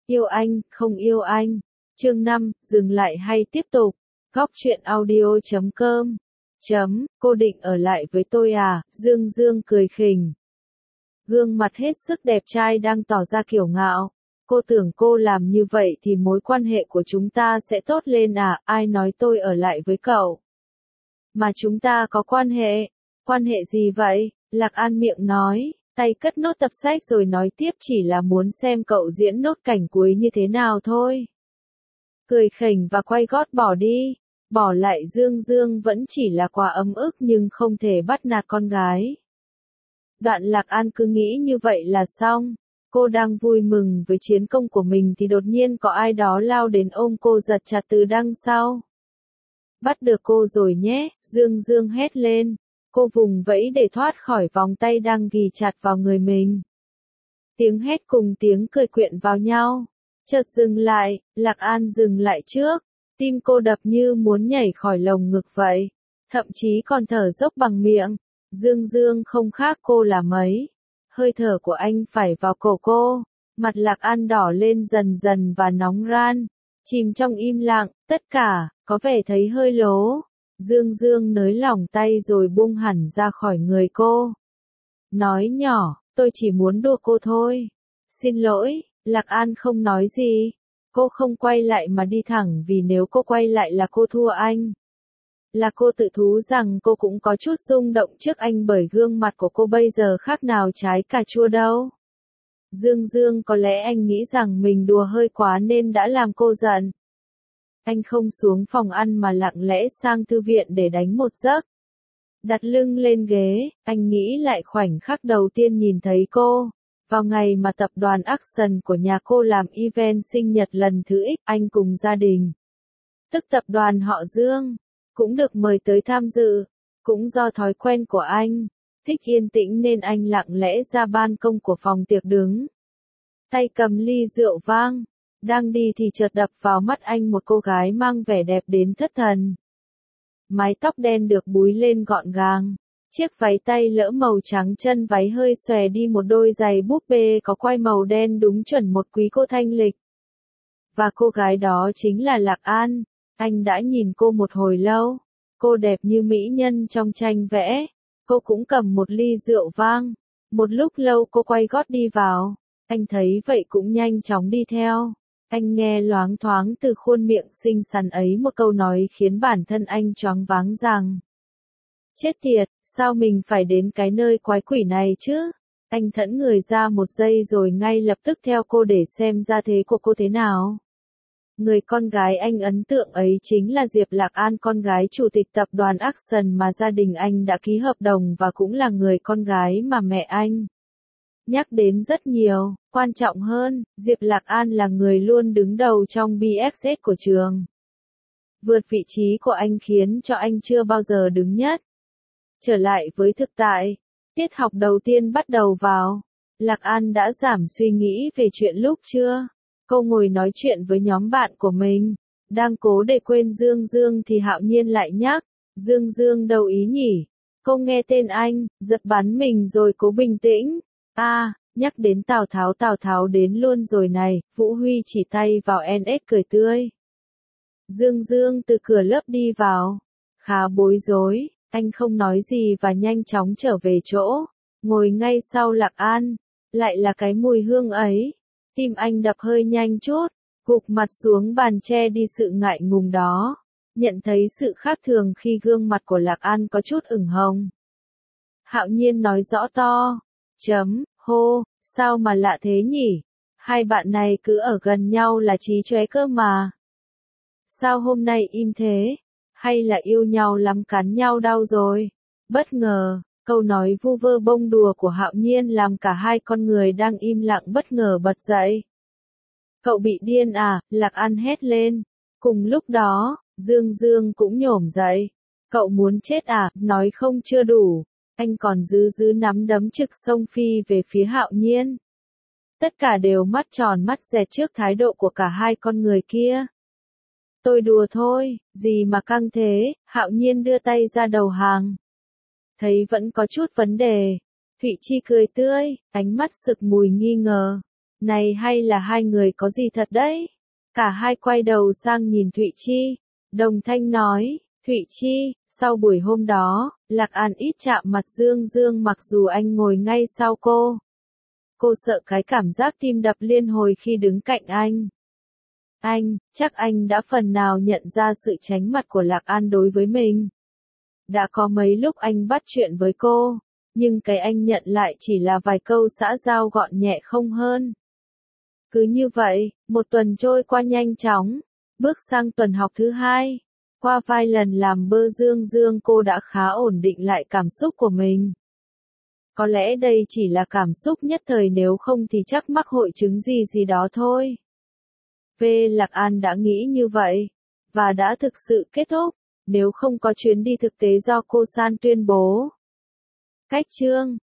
Yêu anh, không yêu anh. Chương 5, dừng lại hay tiếp tục? Góc truyện audio.com. Cô định ở lại với tôi à? Dương Dương cười khỉnh. Gương mặt hết sức đẹp trai đang tỏ ra kiêu ngạo. Cô tưởng cô làm như vậy thì mối quan hệ của chúng ta sẽ tốt lên à? Ai nói tôi ở lại với cậu? Mà chúng ta có quan hệ. Quan hệ gì vậy? Lạc An miệng nói, tay cất nốt tập sách rồi nói tiếp, chỉ là muốn xem cậu diễn nốt cảnh cuối như thế nào thôi. Cười khỉnh và quay gót bỏ đi. Bỏ lại Dương Dương vẫn chỉ là quá ấm ức nhưng không thể bắt nạt con gái. Đoạn Lạc An cứ nghĩ như vậy là xong. Cô đang vui mừng với chiến công của mình thì đột nhiên có ai đó lao đến ôm cô giật chặt từ đằng sau. Bắt được cô rồi nhé, Dương Dương hét lên. Cô vùng vẫy để thoát khỏi vòng tay đang ghì chặt vào người mình. Tiếng hét cùng tiếng cười quyện vào nhau. Chợt dừng lại, Lạc An dừng lại trước. Tim cô đập như muốn nhảy khỏi lồng ngực vậy. Thậm chí còn thở dốc bằng miệng. Dương Dương không khác cô là mấy. Hơi thở của anh phải vào cổ cô. Mặt Lạc An đỏ lên dần dần và nóng ran. Chìm trong im lặng, tất cả, có vẻ thấy hơi lố. Dương Dương nới lỏng tay rồi buông hẳn ra khỏi người cô. Nói nhỏ, tôi chỉ muốn đùa cô thôi. Xin lỗi, Lạc An không nói gì. Cô không quay lại mà đi thẳng vì nếu cô quay lại là cô thua anh. Là cô tự thú rằng cô cũng có chút rung động trước anh bởi gương mặt của cô bây giờ khác nào trái cà chua đâu. Dương Dương có lẽ anh nghĩ rằng mình đùa hơi quá nên đã làm cô giận. Anh không xuống phòng ăn mà lặng lẽ sang thư viện để đánh một giấc. Đặt lưng lên ghế, anh nghĩ lại khoảnh khắc đầu tiên nhìn thấy cô. Vào ngày mà tập đoàn Action của nhà cô làm event sinh nhật lần thứ X, anh cùng gia đình, tức tập đoàn họ Dương, cũng được mời tới tham dự. Cũng do thói quen của anh, thích yên tĩnh nên anh lặng lẽ ra ban công của phòng tiệc đứng. Tay cầm ly rượu vang, đang đi thì chợt đập vào mắt anh một cô gái mang vẻ đẹp đến thất thần. Mái tóc đen được búi lên gọn gàng, chiếc váy tay lỡ màu trắng, chân váy hơi xòe đi một đôi giày búp bê có quai màu đen đúng chuẩn một quý cô thanh lịch. Và cô gái đó chính là Lạc An. Anh đã nhìn cô một hồi lâu. Cô đẹp như mỹ nhân trong tranh vẽ. Cô cũng cầm một ly rượu vang. Một lúc lâu cô quay gót đi vào. Anh thấy vậy cũng nhanh chóng đi theo. Anh nghe loáng thoáng từ khuôn miệng xinh xắn ấy một câu nói khiến bản thân anh choáng váng rằng: chết tiệt, sao mình phải đến cái nơi quái quỷ này chứ? Anh thẫn người ra một giây rồi ngay lập tức theo cô để xem gia thế của cô thế nào. Người con gái anh ấn tượng ấy chính là Diệp Lạc An, con gái chủ tịch tập đoàn Action mà gia đình anh đã ký hợp đồng và cũng là người con gái mà mẹ anh nhắc đến rất nhiều. Quan trọng hơn, Diệp Lạc An là người luôn đứng đầu trong BXS của trường. Vượt vị trí của anh khiến cho anh chưa bao giờ đứng nhất. Trở lại với thực tại, tiết học đầu tiên bắt đầu vào. Lạc An đã giảm suy nghĩ về chuyện lúc trưa. Cô ngồi nói chuyện với nhóm bạn của mình. Đang cố để quên Dương Dương thì Hạo Nhiên lại nhắc. Dương Dương đâu ý nhỉ? Cô nghe tên anh, giật bắn mình rồi cố bình tĩnh. Nhắc đến Tào Tháo đến luôn rồi này. Vũ Huy chỉ tay vào NS cười tươi. Dương Dương từ cửa lớp đi vào. Khá bối rối, anh không nói gì và nhanh chóng trở về chỗ. Ngồi ngay sau Lạc An. Lại là cái mùi hương ấy. Tim anh đập hơi nhanh chút, gục mặt xuống bàn che đi sự ngại ngùng đó. Nhận thấy sự khác thường khi gương mặt của Lạc An có chút ửng hồng. Hạo Nhiên nói rõ to. Hô, sao mà lạ thế nhỉ? Hai bạn này cứ ở gần nhau là chí chóe cơ mà. Sao hôm nay im thế? Hay là yêu nhau lắm cắn nhau đau rồi? Bất ngờ, câu nói vu vơ bông đùa của Hạo Nhiên làm cả hai con người đang im lặng bất ngờ bật dậy. Cậu bị điên à? Lạc An hét lên. Cùng lúc đó, Dương Dương cũng nhổm dậy. Cậu muốn chết à? Nói không chưa đủ. Anh còn giữ nắm đấm trực xông phi về phía Hạo Nhiên. Tất cả đều mắt tròn mắt dẹt trước thái độ của cả hai con người kia. Tôi đùa thôi, gì mà căng thế? Hạo Nhiên đưa tay ra đầu hàng. Thấy vẫn có chút vấn đề. Thụy Chi cười tươi, ánh mắt sực mùi nghi ngờ. Này hay là hai người có gì thật đấy? Cả hai quay đầu sang nhìn Thụy Chi. Đồng thanh nói, Thụy Chi, sau buổi hôm đó, Lạc An ít chạm mặt Dương Dương mặc dù anh ngồi ngay sau cô. Cô sợ cái cảm giác tim đập liên hồi khi đứng cạnh anh. Chắc anh đã phần nào nhận ra sự tránh mặt của Lạc An đối với mình. Đã có mấy lúc anh bắt chuyện với cô, nhưng cái anh nhận lại chỉ là vài câu xã giao gọn nhẹ không hơn. Cứ như vậy, một tuần trôi qua nhanh chóng, bước sang tuần học thứ hai. Qua vài lần làm bơ Dương Dương cô đã khá ổn định lại cảm xúc của mình. Có lẽ đây chỉ là cảm xúc nhất thời nếu không thì chắc mắc hội chứng gì đó thôi. Lạc An đã nghĩ như vậy, và đã thực sự kết thúc, nếu không có chuyến đi thực tế do cô San tuyên bố. Cách chương